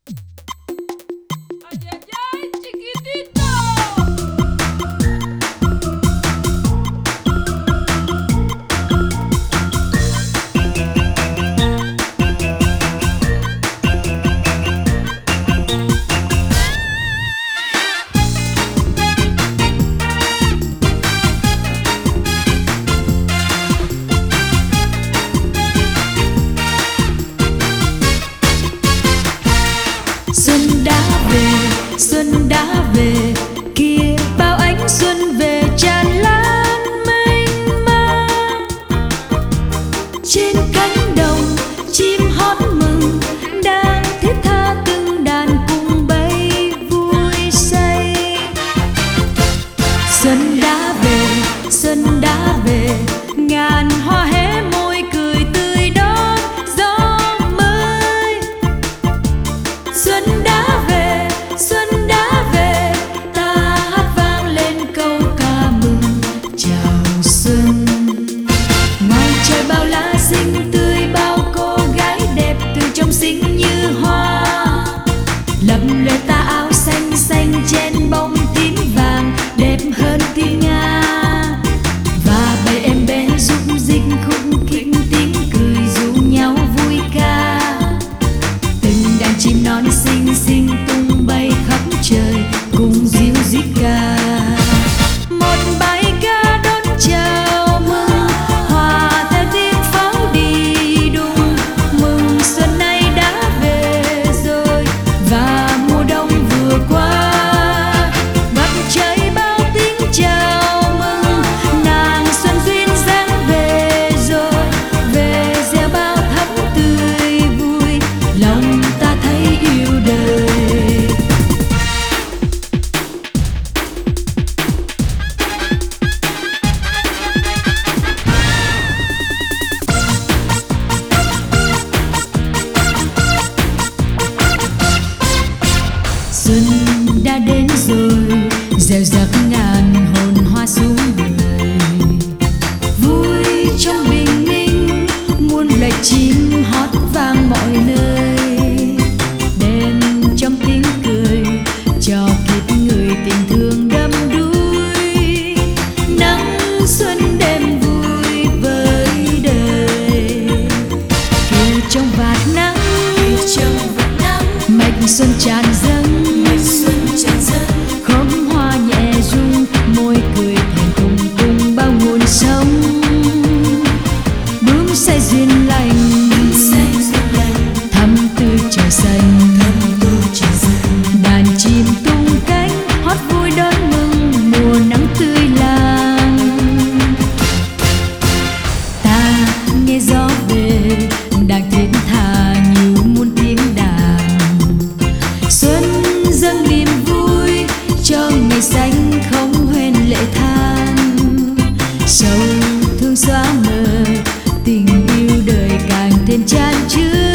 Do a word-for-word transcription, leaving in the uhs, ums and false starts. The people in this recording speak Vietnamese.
Ay, ay, ay, chiquitito. Xuân đã về, xuân đã về, kia bao ánh xuân về tràn lan mênh mang. Trên cánh đồng chim hót mừng, đang thiết tha từng đàn cùng bay vui say. Xuân đã về, xuân đã về, ngàn hoa hé môi cười tươi đón gió mới. Xuân đã về, xuân đã về, ta hát vang lên câu ca mừng chào xuân. Ngoài trời bao lá xinh tươi, bao cô gái đẹp từ trong xinh như hoa. Lấp lóe tà áo xanh xanh trên bông tím vàng, đẹp hơn tiếng Nga. Và bầy em bé rúc rích khúc khích tiếng cười rủ nhau vui ca. Từng đàn chim non xinh xinh tung bay khắp trời cùng ríu rít ca. Một bài ca đón chào mừng, hòa theo tiếng pháo đi đùng. Mừng xuân nay đã về rồi và mùa đông vừa qua. Mặt trời bao tiếng chào mừng, nàng xuân duyên dáng về rồi. Về gieo bao thắm tươi vui, lòng ta thấy yêu đời. Xuân đã đến rồi, gieo rắc ngàn hồn hoa xuống đời. Vui trong bình minh, muôn loài chim hót vang mọi nơi. Đêm trong tiếng cười, cho kiếp người tình thương đắm đuối. Nắng xuân đêm vui với đời. Kiều trong vạt nắng, mạch xuân tràn dâng. Khóm hoa nhẹ rung, môi cười thành thùng cùng bao nguồn sống. Bướm say duyên lành, thắm tươi trời xanh. Đàn chim tung cánh, hót vui đón mừng mùa nắng tươi lang. Ta nghe gió về, đang thiết tha như muôn tiếng đàn. Xuân dâng niềm vui cho ngày xanh không quên lệ than. Sầu thương xóa mờ, tình yêu đời càng thêm chan chứa.